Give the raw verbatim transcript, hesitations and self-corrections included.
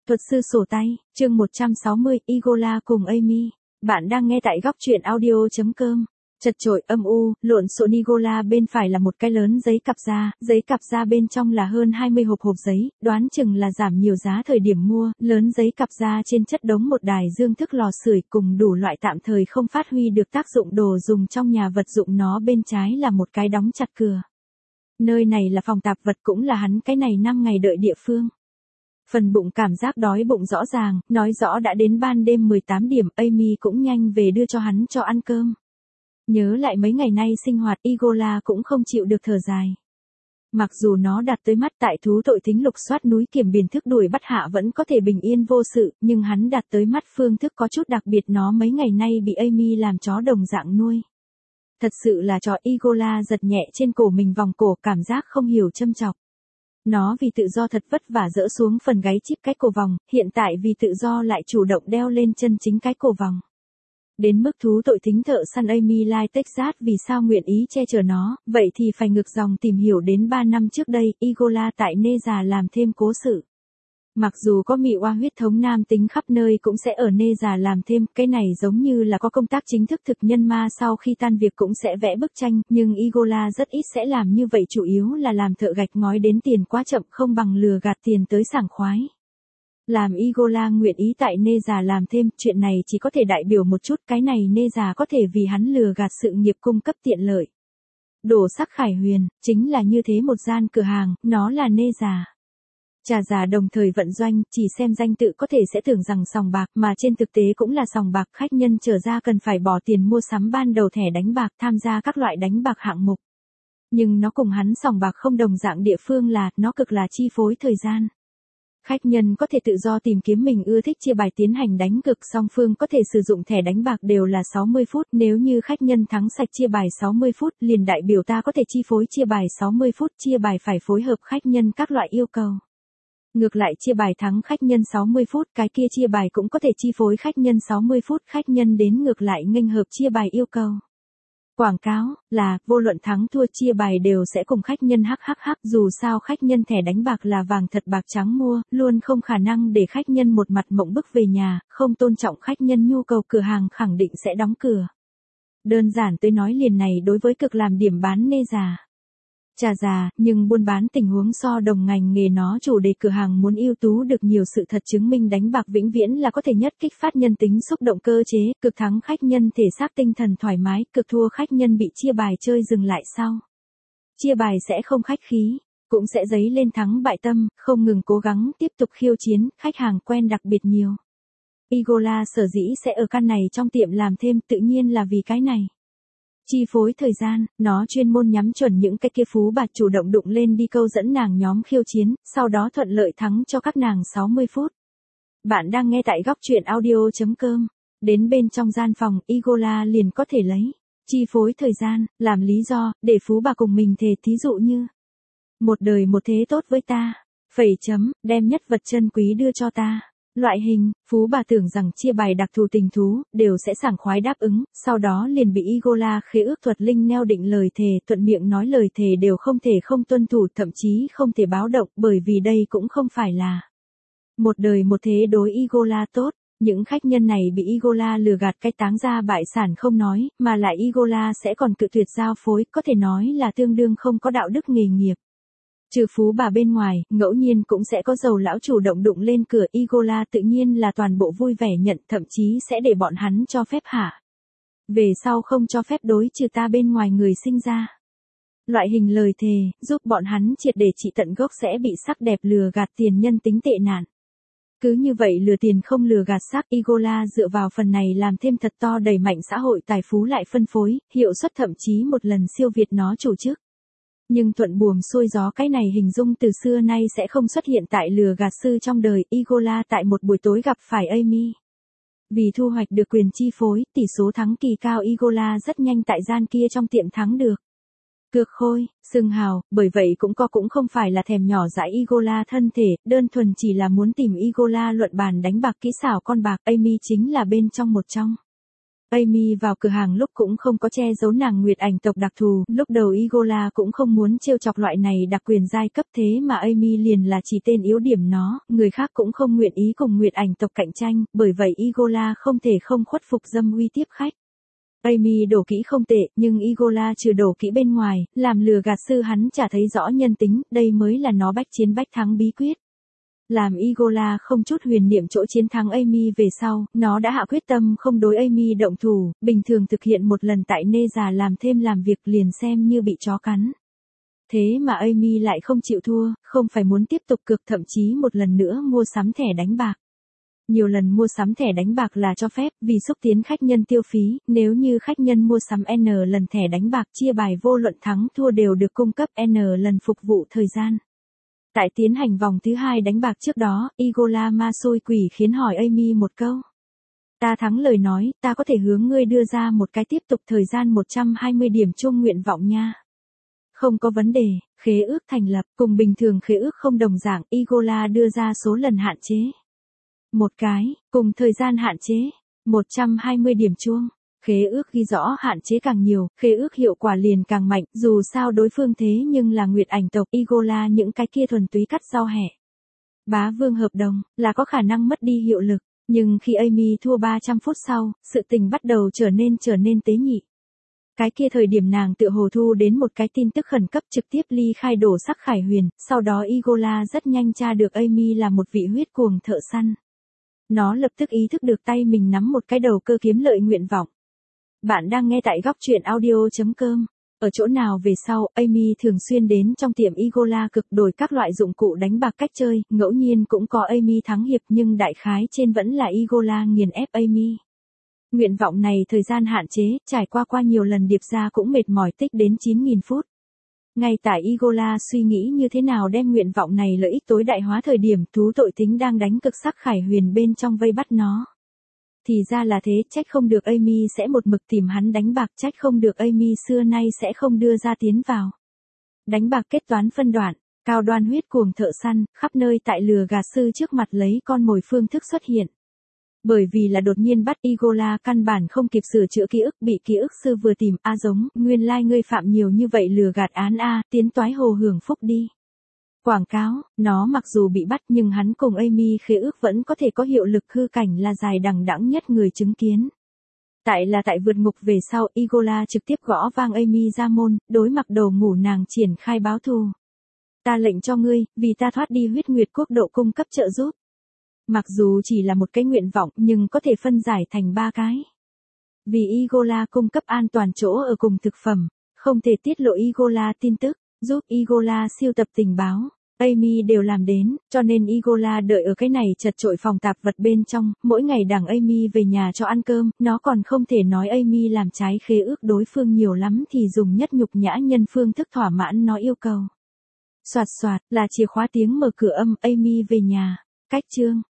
Thuật sư sổ tay, chương một trăm sáu mươi, Igola cùng Amy. Bạn đang nghe tại góc truyện audio chấm com. Chật chội, âm u, lộn xộn. Igola bên phải là một cái lớn giấy cặp da, giấy cặp da bên trong là hơn hai mươi hộp hộp giấy, đoán chừng là giảm nhiều giá thời điểm mua, lớn giấy cặp da trên chất đống một đài dương thức lò sưởi cùng đủ loại tạm thời không phát huy được tác dụng đồ dùng trong nhà vật dụng. Nó bên trái là một cái đóng chặt cửa. Nơi này là phòng tạp vật, cũng là hắn cái này năm ngày đợi địa phương. Phần bụng cảm giác đói bụng rõ ràng, nói rõ đã đến ban đêm mười tám điểm, Amy cũng nhanh về đưa cho hắn cho ăn cơm. Nhớ lại mấy ngày nay sinh hoạt, Igola cũng không chịu được thở dài. Mặc dù nó đạt tới mắt tại thú tội thính lục soát núi kiểm biển thức đuổi bắt hạ vẫn có thể bình yên vô sự, nhưng hắn đạt tới mắt phương thức có chút đặc biệt. Nó mấy ngày nay bị Amy làm chó đồng dạng nuôi. Thật sự là chó. Igola giật nhẹ trên cổ mình vòng cổ, cảm giác không hiểu châm chọc. Nó vì tự do thật vất vả dỡ xuống phần gáy chip cái cổ vòng, hiện tại vì tự do lại chủ động đeo lên chân chính cái cổ vòng. Đến mức thú tội thính thợ săn Amy Lai Texas vì sao nguyện ý che chở nó, vậy thì phải ngược dòng tìm hiểu đến ba năm trước đây, Igola tại Nê Già làm thêm cố sự. Mặc dù có mị oa huyết thống nam tính khắp nơi cũng sẽ ở Nê Già làm thêm, cái này giống như là có công tác chính thức. Thực nhân ma sau khi tan việc cũng sẽ vẽ bức tranh, nhưng Igola rất ít sẽ làm như vậy, chủ yếu là làm thợ gạch ngói đến tiền quá chậm, không bằng lừa gạt tiền tới sảng khoái. Làm Igola nguyện ý tại Nê Già làm thêm, chuyện này chỉ có thể đại biểu một chút, cái này Nê Già có thể vì hắn lừa gạt sự nghiệp cung cấp tiện lợi. Đồ sắc Khải Huyền, chính là như thế một gian cửa hàng, nó là Nê Già. Trà già đồng thời vận doanh, chỉ xem danh tự có thể sẽ tưởng rằng sòng bạc, mà trên thực tế cũng là sòng bạc. Khách nhân trở ra cần phải bỏ tiền mua sắm ban đầu thẻ đánh bạc, tham gia các loại đánh bạc hạng mục. Nhưng nó cùng hắn sòng bạc không đồng dạng địa phương là, nó cực là chi phối thời gian. Khách nhân có thể tự do tìm kiếm mình ưa thích chia bài tiến hành đánh cược, song phương có thể sử dụng thẻ đánh bạc đều là sáu mươi phút, nếu như khách nhân thắng sạch chia bài sáu mươi phút, liền đại biểu ta có thể chi phối chia bài sáu mươi phút, chia bài phải phối hợp khách nhân các loại yêu cầu. Ngược lại chia bài thắng khách nhân sáu mươi phút, cái kia chia bài cũng có thể chi phối khách nhân sáu mươi phút, khách nhân đến ngược lại nghênh hợp chia bài yêu cầu. Quảng cáo là, vô luận thắng thua chia bài đều sẽ cùng khách nhân hắc hắc hắc, dù sao khách nhân thẻ đánh bạc là vàng thật bạc trắng mua, luôn không khả năng để khách nhân một mặt mộng bức về nhà, không tôn trọng khách nhân nhu cầu, cửa hàng khẳng định sẽ đóng cửa. Đơn giản tới nói liền này đối với cực làm điểm bán Nê Già. Trà già, nhưng buôn bán tình huống so đồng ngành nghề nó chủ đề cửa hàng muốn ưu tú được nhiều sự thật chứng minh đánh bạc vĩnh viễn là có thể nhất kích phát nhân tính xúc động cơ chế, cực thắng khách nhân thể xác tinh thần thoải mái, cực thua khách nhân bị chia bài chơi dừng lại sau. Chia bài sẽ không khách khí, cũng sẽ dấy lên thắng bại tâm, không ngừng cố gắng tiếp tục khiêu chiến, khách hàng quen đặc biệt nhiều. Igola sở dĩ sẽ ở căn này trong tiệm làm thêm tự nhiên là vì cái này. Chi phối thời gian, nó chuyên môn nhắm chuẩn những cái kia phú bà chủ động đụng lên đi câu dẫn nàng nhóm khiêu chiến, sau đó thuận lợi thắng cho các nàng sáu mươi phút. Bạn đang nghe tại góc truyện audio chấm com. Đến bên trong gian phòng, Igola liền có thể lấy chi phối thời gian làm lý do để phú bà cùng mình thề, thí dụ như một đời một thế tốt với ta, phẩy chấm, đem nhất vật chân quý đưa cho ta. Loại hình, phú bà tưởng rằng chia bài đặc thù tình thú, đều sẽ sảng khoái đáp ứng, sau đó liền bị Igola khế ước thuật linh neo định lời thề, thuận miệng nói lời thề đều không thể không tuân thủ, thậm chí không thể báo động, bởi vì đây cũng không phải là một đời một thế đối Igola tốt. Những khách nhân này bị Igola lừa gạt cái táng ra bại sản không nói, mà lại Igola sẽ còn cự tuyệt giao phối, có thể nói là tương đương không có đạo đức nghề nghiệp. Trừ phú bà bên ngoài, ngẫu nhiên cũng sẽ có giàu lão chủ động đụng lên cửa, Igola tự nhiên là toàn bộ vui vẻ nhận, thậm chí sẽ để bọn hắn cho phép hạ. Về sau không cho phép đối trừ ta bên ngoài người sinh ra. Loại hình lời thề, giúp bọn hắn triệt để trị tận gốc sẽ bị sắc đẹp lừa gạt tiền nhân tính tệ nạn. Cứ như vậy lừa tiền không lừa gạt sắc, Igola dựa vào phần này làm thêm thật to, đẩy mạnh xã hội tài phú lại phân phối, hiệu suất thậm chí một lần siêu việt nó chủ chức. Nhưng thuận buồm xuôi gió, cái này hình dung từ xưa nay sẽ không xuất hiện tại lừa gạt sư trong đời. Igola tại một buổi tối gặp phải Amy. Vì thu hoạch được quyền chi phối, tỷ số thắng kỳ cao, Igola rất nhanh tại gian kia trong tiệm thắng được cược khôi, xưng hào, bởi vậy cũng có cũng không phải là thèm nhỏ dãi Igola thân thể, đơn thuần chỉ là muốn tìm Igola luận bàn đánh bạc kỹ xảo con bạc. Amy chính là bên trong một trong. Amy vào cửa hàng lúc cũng không có che giấu nàng nguyệt ảnh tộc đặc thù, lúc đầu Igola cũng không muốn trêu chọc loại này đặc quyền giai cấp thế mà Amy liền là chỉ tên yếu điểm nó, người khác cũng không nguyện ý cùng nguyệt ảnh tộc cạnh tranh, bởi vậy Igola không thể không khuất phục dâm uy tiếp khách. Amy đổ kỹ không tệ, nhưng Igola trừ đổ kỹ bên ngoài, làm lừa gạt sư hắn chả thấy rõ nhân tính, đây mới là nó bách chiến bách thắng bí quyết. Làm Igola không chút huyền niệm chỗ chiến thắng Amy về sau, nó đã hạ quyết tâm không đối Amy động thủ, bình thường thực hiện một lần tại nê già làm thêm làm việc liền xem như bị chó cắn. Thế mà Amy lại không chịu thua, không phải muốn tiếp tục cược, thậm chí một lần nữa mua sắm thẻ đánh bạc. Nhiều lần mua sắm thẻ đánh bạc là cho phép vì xúc tiến khách nhân tiêu phí, nếu như khách nhân mua sắm N lần thẻ đánh bạc chia bài vô luận thắng thua đều được cung cấp N lần phục vụ thời gian. Tại tiến hành vòng thứ hai đánh bạc trước đó, Igola ma xôi quỷ khiến hỏi Amy một câu. Ta thắng lời nói, ta có thể hướng ngươi đưa ra một cái tiếp tục thời gian một trăm hai mươi điểm chung nguyện vọng nha. Không có vấn đề, khế ước thành lập, cùng bình thường khế ước không đồng dạng, Igola đưa ra số lần hạn chế. Một cái, cùng thời gian hạn chế, một trăm hai mươi điểm chuông. Khế ước ghi rõ hạn chế càng nhiều, khế ước hiệu quả liền càng mạnh, dù sao đối phương thế nhưng là nguyệt ảnh tộc Igola những cái kia thuần túy cắt rau hẹ. Bá vương hợp đồng, là có khả năng mất đi hiệu lực, nhưng khi Amy thua ba trăm phút sau, sự tình bắt đầu trở nên trở nên tế nhị. Cái kia thời điểm nàng tự hồ thu đến một cái tin tức khẩn cấp trực tiếp ly khai đổ sắc khải huyền, sau đó Igola rất nhanh tra được Amy là một vị huyết cuồng thợ săn. Nó lập tức ý thức được tay mình nắm một cái đầu cơ kiếm lợi nguyện vọng. Bạn đang nghe tại góc truyện audio chấm com. Ở chỗ nào về sau, Amy thường xuyên đến trong tiệm Igola cực đổi các loại dụng cụ đánh bạc cách chơi, ngẫu nhiên cũng có Amy thắng hiệp nhưng đại khái trên vẫn là Igola nghiền ép Amy. Nguyện vọng này thời gian hạn chế, trải qua qua nhiều lần điệp ra cũng mệt mỏi tích đến chín nghìn phút. Ngay tại Igola suy nghĩ như thế nào đem nguyện vọng này lợi ích tối đại hóa thời điểm thú tội tính đang đánh cực sắc khải huyền bên trong vây bắt nó. Thì ra là thế, trách không được Amy sẽ một mực tìm hắn đánh bạc, trách không được Amy xưa nay sẽ không đưa ra tiến vào. Đánh bạc kết toán phân đoạn, cao đoan huyết cuồng thợ săn, khắp nơi tại lừa gạt sư trước mặt lấy con mồi phương thức xuất hiện. Bởi vì là đột nhiên bắt Igola căn bản không kịp sửa chữa ký ức, bị ký ức sư vừa tìm A giống, nguyên lai like ngươi phạm nhiều như vậy lừa gạt án A, tiến toái hồ hưởng phúc đi. Quảng cáo, nó mặc dù bị bắt nhưng hắn cùng Amy khế ước vẫn có thể có hiệu lực, hư cảnh là dài đằng đẵng nhất người chứng kiến. Tại là tại vượt ngục về sau, Igola trực tiếp gõ vang Amy ra môn, đối mặt đầu ngủ nàng triển khai báo thù. Ta lệnh cho ngươi, vì ta thoát đi huyết nguyệt quốc độ cung cấp trợ giúp. Mặc dù chỉ là một cái nguyện vọng nhưng có thể phân giải thành ba cái. Vì Igola cung cấp an toàn chỗ ở cùng thực phẩm, không thể tiết lộ Igola tin tức, giúp Igola siêu tập tình báo, Amy đều làm đến, cho nên Igola đợi ở cái này chật chội phòng tạp vật bên trong, mỗi ngày đằng Amy về nhà cho ăn cơm, nó còn không thể nói Amy làm trái khế ước đối phương nhiều lắm thì dùng nhất nhục nhã nhân phương thức thỏa mãn nó yêu cầu. Soạt soạt, là chìa khóa tiếng mở cửa âm, Amy về nhà, cách chương.